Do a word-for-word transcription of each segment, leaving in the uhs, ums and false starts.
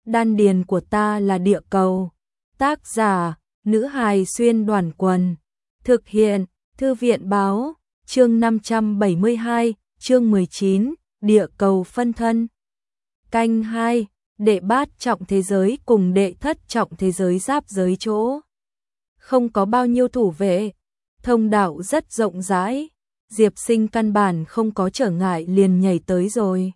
đan điền của ta là địa cầu. Tác giả, nữ hài xuyên đoàn quần. Thực hiện, thư viện báo, chương năm trăm bảy mươi hai, chương mười chín, địa cầu phân thân. Canh hai, đệ bát trọng thế giới cùng đệ thất trọng thế giới giáp giới chỗ. Không có bao nhiêu thủ vệ, thông đạo rất rộng rãi, Diệp Sinh căn bản không có trở ngại liền nhảy tới rồi.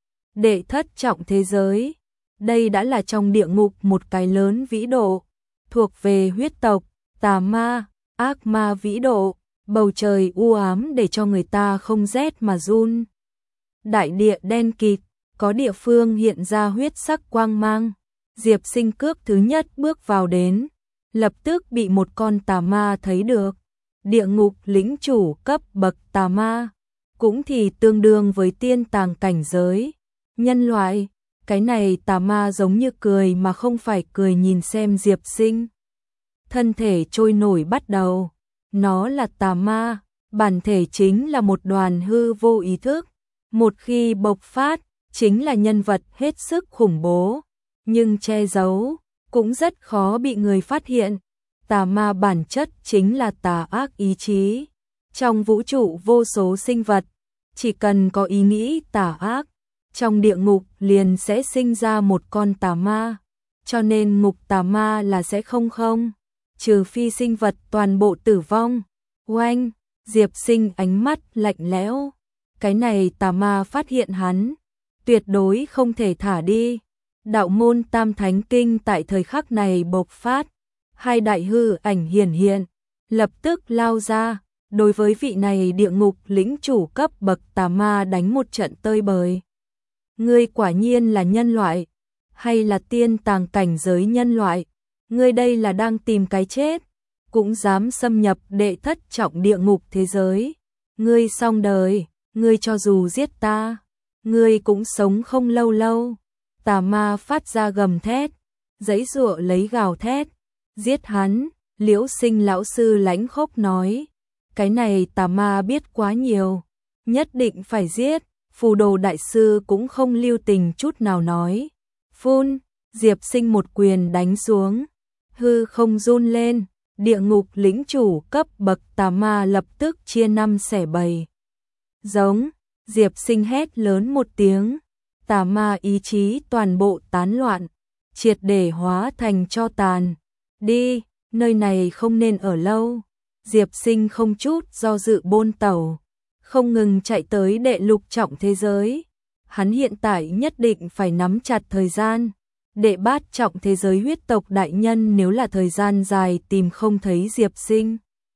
Đệ thất trọng thế giới, đây đã là trong địa ngục một cái lớn vĩ độ, thuộc về huyết tộc, tà ma, ác ma vĩ độ, bầu trời u ám để cho người ta không rét mà run. Đại địa đen kịt, có địa phương hiện ra huyết sắc quang mang. Diệp Sinh cước thứ nhất bước vào đến, lập tức bị một con tà ma thấy được. Địa ngục lĩnh chủ cấp bậc tà ma, cũng thì tương đương với tiên tàng cảnh giới. Nhân loại, cái này tà ma giống như cười mà không phải cười nhìn xem Diệp Sinh. Thân thể trôi nổi bắt đầu, nó là tà ma, bản thể chính là một đoàn hư vô ý thức. Một khi bộc phát, chính là nhân vật hết sức khủng bố, nhưng che giấu, cũng rất khó bị người phát hiện. Tà ma bản chất chính là tà ác ý chí. Trong vũ trụ vô số sinh vật, chỉ cần có ý nghĩ tà ác, trong địa ngục liền sẽ sinh ra một con tà ma. Cho nên ngục tà ma là sẽ không không, trừ phi sinh vật toàn bộ tử vong. Oanh, Diệp Sinh ánh mắt lạnh lẽo. Cái này tà ma phát hiện hắn, tuyệt đối không thể thả đi. Đạo môn Tam Thánh Kinh tại thời khắc này bộc phát, hai đại hư ảnh hiển hiện, lập tức lao ra, đối với vị này địa ngục lĩnh chủ cấp bậc tà ma đánh một trận tơi bời. Ngươi quả nhiên là nhân loại, hay là tiên tàng cảnh giới nhân loại? Ngươi đây là đang tìm cái chết, cũng dám xâm nhập đệ thất trọng địa ngục thế giới. Ngươi xong đời, ngươi cho dù giết ta, ngươi cũng sống không lâu lâu. Tà ma phát ra gầm thét, giãy giụa lấy gào thét. Giết hắn, Liễu Sinh lão sư lãnh khốc nói. Cái này tà ma biết quá nhiều, nhất định phải giết. Phù Đồ đại sư cũng không lưu tình chút nào nói. Phun, Diệp Sinh một quyền đánh xuống, hư không run lên, địa ngục lĩnh chủ cấp bậc tà ma lập tức chia năm xẻ bảy. Giống, Diệp Sinh hét lớn một tiếng, tà ma ý chí toàn bộ tán loạn, triệt để hóa thành tro tàn. Đi, nơi này không nên ở lâu. Diệp Sinh không chút do dự bôn tẩu, không ngừng chạy tới đệ lục trọng thế giới. Hắn hiện tại nhất định phải nắm chặt thời gian. Đệ bát trọng thế giới huyết tộc đại nhân nếu là thời gian dài tìm không thấy Diệp Sinh,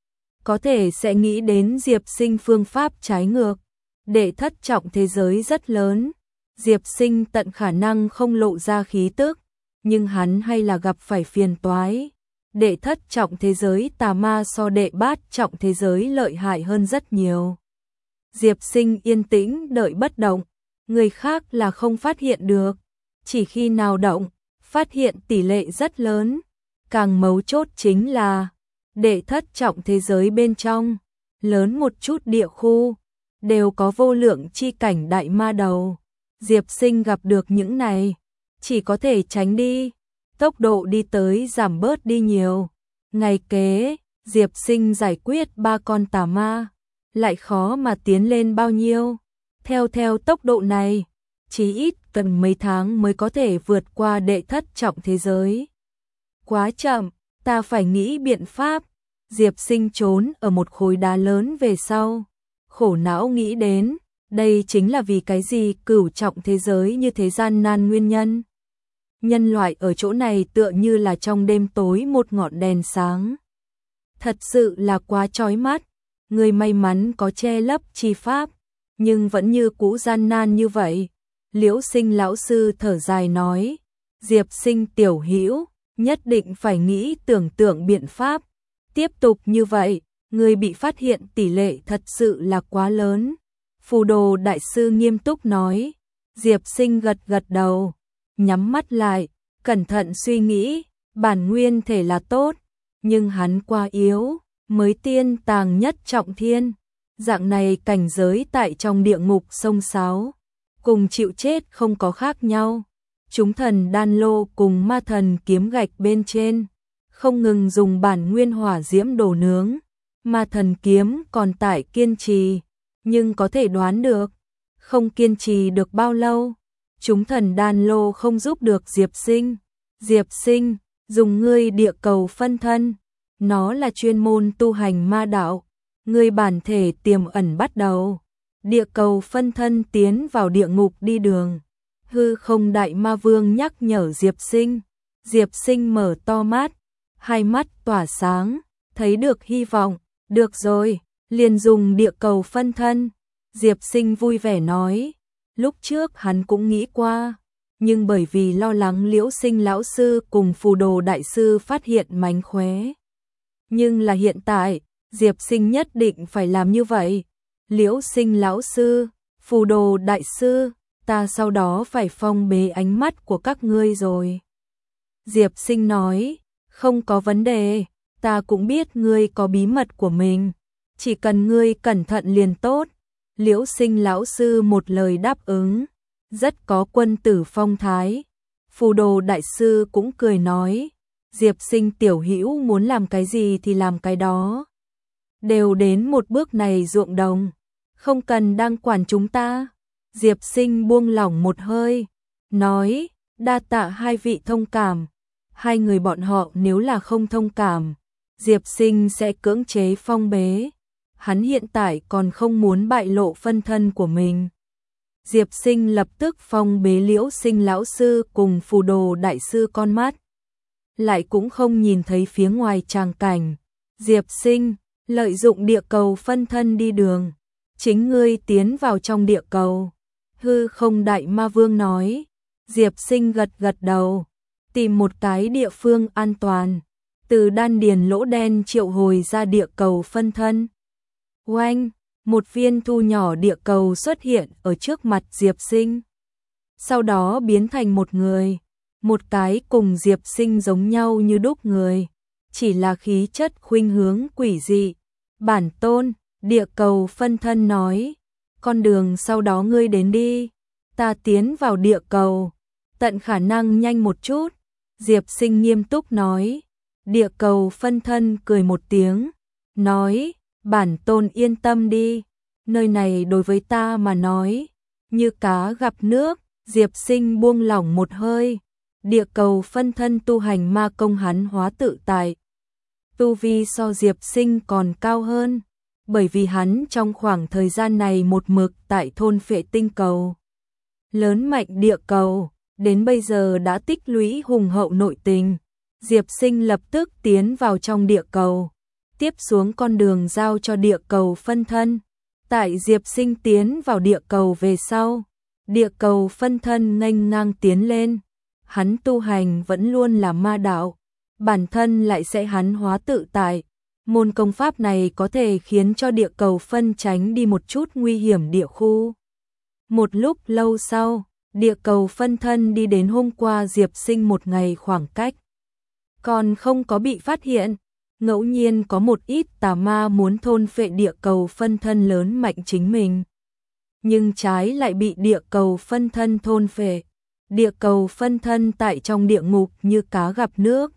có thể sẽ nghĩ đến Diệp Sinh phương pháp trái ngược. Đệ thất trọng thế giới rất lớn, Diệp Sinh tận khả năng không lộ ra khí tức, nhưng hắn hay là gặp phải phiền toái. Đệ thất trọng thế giới tà ma so đệ bát trọng thế giới lợi hại hơn rất nhiều. Diệp Sinh yên tĩnh đợi bất động, người khác là không phát hiện được, chỉ khi nào động, phát hiện tỷ lệ rất lớn. Càng mấu chốt chính là, đệ thất trọng thế giới bên trong, lớn một chút địa khu, đều có vô lượng chi cảnh đại ma đầu. Diệp Sinh gặp được những này, chỉ có thể tránh đi, tốc độ đi tới giảm bớt đi nhiều. Ngày kế, Diệp Sinh giải quyết ba con tà ma, lại khó mà tiến lên bao nhiêu. Theo theo tốc độ này, chỉ ít cần mấy tháng mới có thể vượt qua đệ thất trọng thế giới. Quá chậm, ta phải nghĩ biện pháp. Diệp Sinh trốn ở một khối đá lớn về sau, khổ não nghĩ đến, đây chính là vì cái gì cửu trọng thế giới như thế gian nan nguyên nhân. Nhân loại ở chỗ này tựa như là trong đêm tối một ngọn đèn sáng. Thật sự là quá chói mắt, người may mắn có che lấp chi pháp, nhưng vẫn như cũ gian nan như vậy. Liễu Sinh lão sư thở dài nói, Diệp Sinh tiểu hữu, nhất định phải nghĩ tưởng tượng biện pháp. Tiếp tục như vậy, người bị phát hiện tỷ lệ thật sự là quá lớn. Phù Đồ đại sư nghiêm túc nói. Diệp Sinh gật gật đầu, nhắm mắt lại, cẩn thận suy nghĩ, bản nguyên thể là tốt, nhưng hắn quá yếu, mới tiên tàng nhất trọng thiên. Dạng này cảnh giới tại trong địa ngục sông sáo, cùng chịu chết không có khác nhau. chúng thần đan lô cùng ma thần kiếm gạch bên trên, không ngừng dùng bản nguyên hỏa diễm đổ nướng, ma thần kiếm còn tại kiên trì, nhưng có thể đoán được, không kiên trì được bao lâu, chúng thần đan lô không giúp được Diệp Sinh. Diệp Sinh, dùng ngươi địa cầu phân thân, nó là chuyên môn tu hành ma đạo, ngươi bản thể tiềm ẩn bắt đầu, địa cầu phân thân tiến vào địa ngục đi đường. Hư không đại ma vương nhắc nhở Diệp Sinh, Diệp Sinh mở to mắt, hai mắt tỏa sáng, thấy được hy vọng, được rồi, liền dùng địa cầu phân thân. Diệp Sinh vui vẻ nói, lúc trước hắn cũng nghĩ qua, nhưng bởi vì lo lắng Liễu Sinh lão sư cùng Phù Đồ đại sư phát hiện mánh khóe. Nhưng là hiện tại, Diệp Sinh nhất định phải làm như vậy. Liễu Sinh lão sư, Phù Đồ đại sư, ta sau đó phải phong bế ánh mắt của các ngươi rồi. Diệp Sinh nói, không có vấn đề, ta cũng biết ngươi có bí mật của mình, chỉ cần ngươi cẩn thận liền tốt. Liễu Sinh lão sư một lời đáp ứng, rất có quân tử phong thái. Phù Đồ đại sư cũng cười nói, Diệp Sinh tiểu hữu muốn làm cái gì thì làm cái đó. Đều đến một bước này ruộng đồng, không cần đang quản chúng ta. Diệp Sinh buông lỏng một hơi, nói, đa tạ hai vị thông cảm. Hai người bọn họ nếu là không thông cảm, Diệp Sinh sẽ cưỡng chế phong bế. Hắn hiện tại còn không muốn bại lộ phân thân của mình. Diệp Sinh lập tức phong bế Liễu Sinh lão sư cùng Phù Đồ đại sư con mắt. Lại cũng không nhìn thấy phía ngoài tràng cảnh. Diệp Sinh, lợi dụng địa cầu phân thân đi đường. Chính ngươi tiến vào trong địa cầu. Hư không đại ma vương nói. Diệp Sinh gật gật đầu. Tìm một cái địa phương an toàn. Từ đan điền lỗ đen triệu hồi ra địa cầu phân thân. Oanh, một viên thu nhỏ địa cầu xuất hiện ở trước mặt Diệp Sinh. Sau đó biến thành một người, một cái cùng Diệp Sinh giống nhau như đúc người, chỉ là khí chất khuynh hướng quỷ dị. Bản tôn, địa cầu phân thân nói, con đường sau đó ngươi đến đi, ta tiến vào địa cầu, tận khả năng nhanh một chút. Diệp Sinh nghiêm túc nói, địa cầu phân thân cười một tiếng, nói, bản tôn yên tâm đi, nơi này đối với ta mà nói, như cá gặp nước. Diệp Sinh buông lỏng một hơi, địa cầu phân thân tu hành ma công hắn hóa tự tại. Tu vi so Diệp Sinh còn cao hơn, bởi vì hắn trong khoảng thời gian này một mực tại thôn phệ tinh cầu. Lớn mạnh địa cầu, đến bây giờ đã tích lũy hùng hậu nội tình. Diệp Sinh lập tức tiến vào trong địa cầu, tiếp xuống con đường giao cho địa cầu phân thân. Tại Diệp Sinh tiến vào địa cầu về sau, địa cầu phân thân nghênh ngang tiến lên. Hắn tu hành vẫn luôn là ma đạo, bản thân lại sẽ hắn hóa tự tại. Môn công pháp này có thể khiến cho địa cầu phân tránh đi một chút nguy hiểm địa khu. Một lúc lâu sau, địa cầu phân thân đi đến hôm qua Diệp Sinh một ngày khoảng cách. Còn không có bị phát hiện, ngẫu nhiên có một ít tà ma muốn thôn phệ địa cầu phân thân lớn mạnh chính mình. Nhưng trái lại bị địa cầu phân thân thôn phệ. Địa cầu phân thân tại trong địa ngục như cá gặp nước.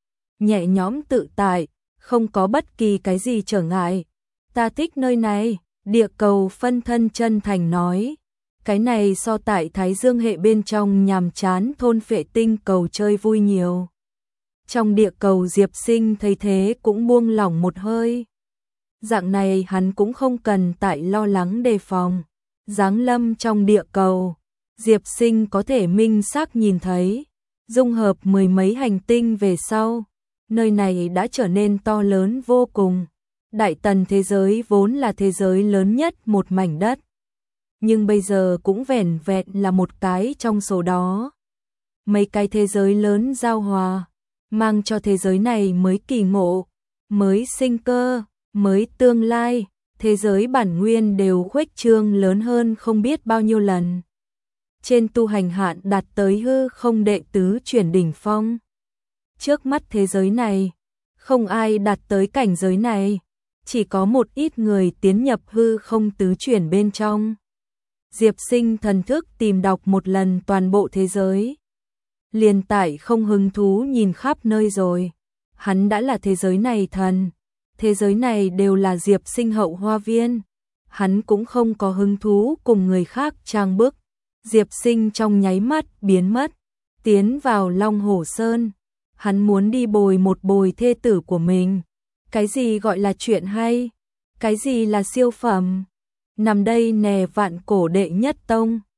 Nhẹ nhõm tự tại, không có bất kỳ cái gì trở ngại. Ta thích nơi này, địa cầu phân thân chân thành nói. Cái này so tại Thái Dương hệ bên trong nhàm chán thôn phệ tinh cầu chơi vui nhiều. Trong địa cầu Diệp Sinh thấy thế cũng buông lỏng một hơi. Dạng này hắn cũng không cần tại lo lắng đề phòng. Giáng lâm trong địa cầu, Diệp Sinh có thể minh xác nhìn thấy, dung hợp mười mấy hành tinh về sau, nơi này đã trở nên to lớn vô cùng. Đại tần thế giới vốn là thế giới lớn nhất một mảnh đất, nhưng bây giờ cũng vẻn vẹn là một cái trong số đó. Mấy cái thế giới lớn giao hòa, mang cho thế giới này mới kỳ ngộ, mới sinh cơ, mới tương lai. Thế giới bản nguyên đều khuếch trương lớn hơn không biết bao nhiêu lần. Trên tu hành hạn đạt tới hư không đệ tứ chuyển đỉnh phong. Trước mắt thế giới này, không ai đạt tới cảnh giới này, chỉ có một ít người tiến nhập hư không tứ chuyển bên trong. Diệp Sinh thần thức tìm đọc một lần toàn bộ thế giới, liền tại không hứng thú nhìn khắp nơi rồi. Hắn đã là thế giới này thần, thế giới này đều là Diệp Sinh hậu hoa viên. Hắn cũng không có hứng thú cùng người khác trang bức. Diệp Sinh trong nháy mắt biến mất, tiến vào Long Hổ Sơn. Hắn muốn đi bồi một bồi thê tử của mình. Cái gì gọi là chuyện hay? Cái gì là siêu phẩm? Nằm đây nè vạn cổ đệ nhất tông.